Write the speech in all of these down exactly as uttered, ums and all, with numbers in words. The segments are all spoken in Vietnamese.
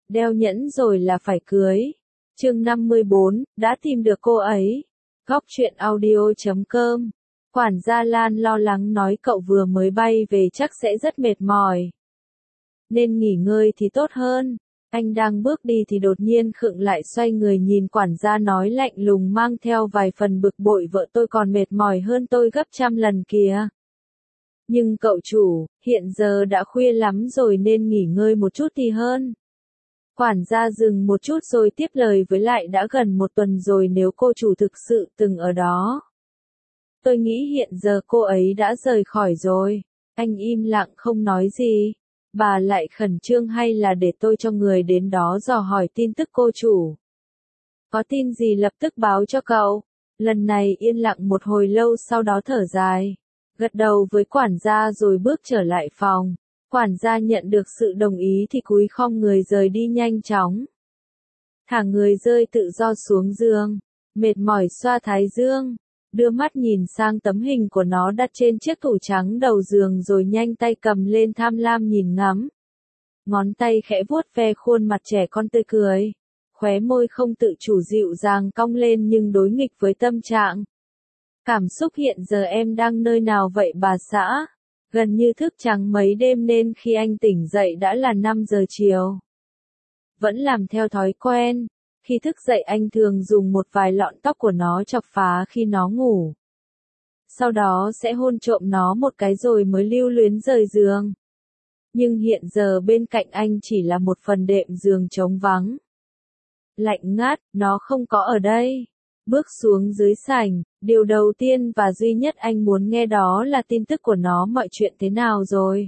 Đeo nhẫn rồi là phải cưới. Chương năm mươi bốn, đã tìm được cô ấy. Góc truyện audio chấm com. Quản gia Lan lo lắng nói cậu vừa mới bay về chắc sẽ rất mệt mỏi. Nên nghỉ ngơi thì tốt hơn. Anh đang bước đi thì đột nhiên khựng lại, xoay người nhìn quản gia nói lạnh lùng mang theo vài phần bực bội, vợ tôi còn mệt mỏi hơn tôi gấp trăm lần kìa. Nhưng cậu chủ, hiện giờ đã khuya lắm rồi nên nghỉ ngơi một chút thì hơn. Quản gia dừng một chút rồi tiếp lời, với lại đã gần một tuần rồi, nếu cô chủ thực sự từng ở đó. Tôi nghĩ hiện giờ cô ấy đã rời khỏi rồi. Anh im lặng không nói gì. Bà lại khẩn trương, hay là để tôi cho người đến đó dò hỏi tin tức cô chủ? Có tin gì lập tức báo cho cậu. Lần này yên lặng một hồi lâu, sau đó thở dài, gật đầu với quản gia rồi bước trở lại phòng. Quản gia nhận được sự đồng ý thì cúi khom người rời đi nhanh chóng. Thả người rơi tự do xuống giường, mệt mỏi xoa thái dương, đưa mắt nhìn sang tấm hình của nó đặt trên chiếc tủ trắng đầu giường rồi nhanh tay cầm lên tham lam nhìn ngắm. Ngón tay khẽ vuốt ve khuôn mặt trẻ con tươi cười, khóe môi không tự chủ dịu dàng cong lên nhưng đối nghịch với tâm trạng. Cảm xúc hiện giờ em đang nơi nào vậy bà xã? Gần như thức trắng mấy đêm nên khi anh tỉnh dậy đã là năm giờ chiều. Vẫn làm theo thói quen, khi thức dậy anh thường dùng một vài lọn tóc của nó chọc phá khi nó ngủ. Sau đó sẽ hôn trộm nó một cái rồi mới lưu luyến rời giường. Nhưng hiện giờ bên cạnh anh chỉ là một phần đệm giường trống vắng. Lạnh ngắt, nó không có ở đây. Bước xuống dưới sảnh, điều đầu tiên và duy nhất anh muốn nghe đó là tin tức của nó, mọi chuyện thế nào rồi.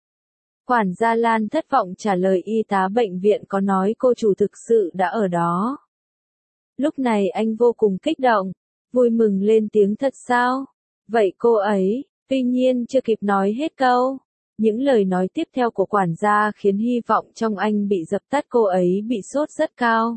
Quản gia Lan thất vọng trả lời y tá bệnh viện có nói cô chủ thực sự đã ở đó. Lúc này anh vô cùng kích động, vui mừng lên tiếng, thật sao? Vậy cô ấy, tuy nhiên chưa kịp nói hết câu. Những lời nói tiếp theo của quản gia khiến hy vọng trong anh bị dập tắt, cô ấy bị sốt rất cao.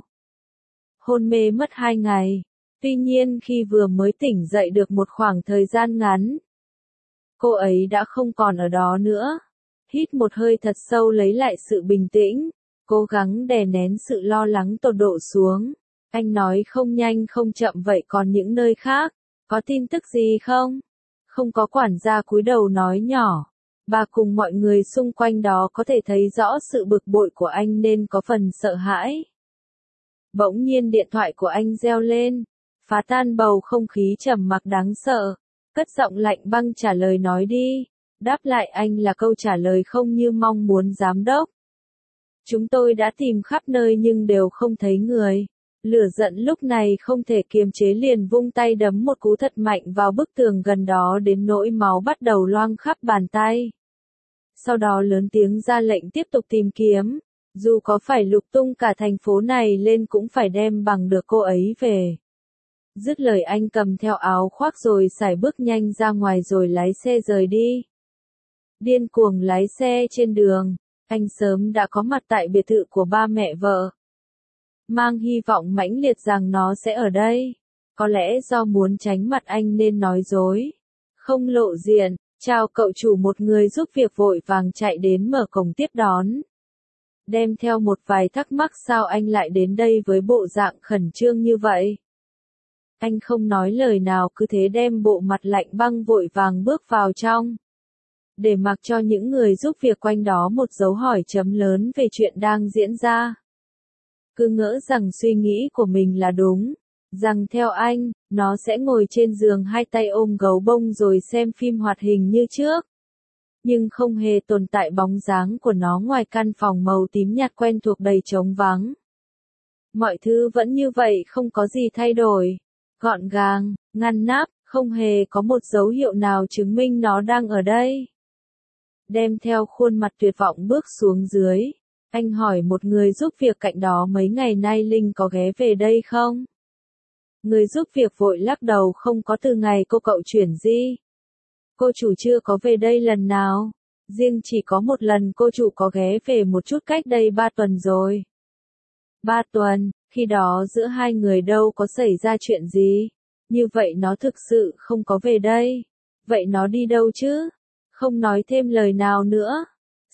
Hôn mê mất hai ngày. Tuy nhiên khi vừa mới tỉnh dậy được một khoảng thời gian ngắn, cô ấy đã không còn ở đó nữa. Hít một hơi thật sâu lấy lại sự bình tĩnh, cố gắng đè nén sự lo lắng tột độ xuống. Anh nói không nhanh không chậm, vậy còn những nơi khác, có tin tức gì không? Không có, quản gia cúi đầu nói nhỏ. Bà cùng mọi người xung quanh đó có thể thấy rõ sự bực bội của anh nên có phần sợ hãi. Bỗng nhiên điện thoại của anh reo lên, phá tan bầu không khí trầm mặc đáng sợ. Cất giọng lạnh băng trả lời, nói đi. Đáp lại anh là câu trả lời không như mong muốn giám đốc. Chúng tôi đã tìm khắp nơi nhưng đều không thấy người. Lửa giận lúc này không thể kiềm chế, liền vung tay đấm một cú thật mạnh vào bức tường gần đó đến nỗi máu bắt đầu loang khắp bàn tay. Sau đó lớn tiếng ra lệnh tiếp tục tìm kiếm. Dù có phải lục tung cả thành phố này lên cũng phải đem bằng được cô ấy về. Dứt lời anh cầm theo áo khoác rồi sải bước nhanh ra ngoài rồi lái xe rời đi. Điên cuồng lái xe trên đường, anh sớm đã có mặt tại biệt thự của ba mẹ vợ. Mang hy vọng mãnh liệt rằng nó sẽ ở đây. Có lẽ do muốn tránh mặt anh nên nói dối, không lộ diện. Chào cậu chủ, một người giúp việc vội vàng chạy đến mở cổng tiếp đón. Đem theo một vài thắc mắc, sao anh lại đến đây với bộ dạng khẩn trương như vậy? Anh không nói lời nào, cứ thế đem bộ mặt lạnh băng vội vàng bước vào trong. Để mặc cho những người giúp việc quanh đó một dấu hỏi chấm lớn về chuyện đang diễn ra. Cứ ngỡ rằng suy nghĩ của mình là đúng, rằng theo anh, nó sẽ ngồi trên giường hai tay ôm gấu bông rồi xem phim hoạt hình như trước. Nhưng không hề tồn tại bóng dáng của nó ngoài căn phòng màu tím nhạt quen thuộc đầy trống vắng. Mọi thứ vẫn như vậy, không có gì thay đổi. Gọn gàng, ngăn nắp, không hề có một dấu hiệu nào chứng minh nó đang ở đây. Đem theo khuôn mặt tuyệt vọng bước xuống dưới. Anh hỏi một người giúp việc cạnh đó, mấy ngày nay Linh có ghé về đây không? Người giúp việc vội lắc đầu, không có, từ ngày cô cậu chuyển di. Cô chủ chưa có về đây lần nào. Riêng chỉ có một lần cô chủ có ghé về một chút cách đây ba tuần rồi. Ba tuần, khi đó giữa hai người đâu có xảy ra chuyện gì. Như vậy nó thực sự không có về đây. Vậy nó đi đâu chứ? Không nói thêm lời nào nữa.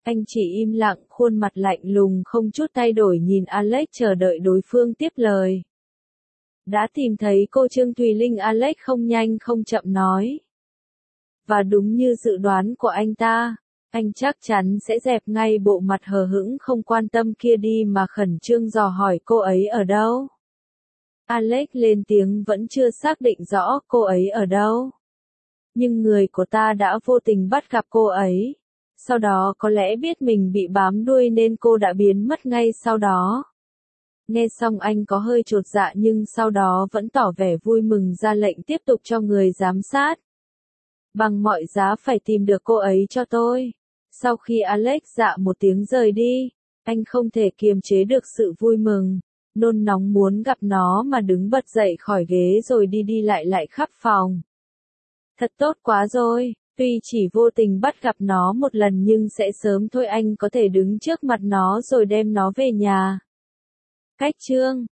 Anh chỉ im lặng, khuôn mặt lạnh lùng không chút thay đổi nhìn Alex chờ đợi đối phương tiếp lời. Đã tìm thấy cô Trương Thùy Linh, Alex không nhanh không chậm nói. Và đúng như dự đoán của anh ta, anh chắc chắn sẽ dẹp ngay bộ mặt hờ hững không quan tâm kia đi mà khẩn trương dò hỏi cô ấy ở đâu. Alex lên tiếng vẫn chưa xác định rõ cô ấy ở đâu. Nhưng người của ta đã vô tình bắt gặp cô ấy. Sau đó có lẽ biết mình bị bám đuôi nên cô đã biến mất ngay sau đó. Nghe xong anh có hơi chột dạ nhưng sau đó vẫn tỏ vẻ vui mừng ra lệnh tiếp tục cho người giám sát. Bằng mọi giá phải tìm được cô ấy cho tôi. Sau khi Alex dạ một tiếng rời đi, anh không thể kiềm chế được sự vui mừng, nôn nóng muốn gặp nó mà đứng bật dậy khỏi ghế rồi đi đi lại lại khắp phòng. Thật tốt quá rồi, tuy chỉ vô tình bắt gặp nó một lần nhưng sẽ sớm thôi anh có thể đứng trước mặt nó rồi đem nó về nhà. Cách chương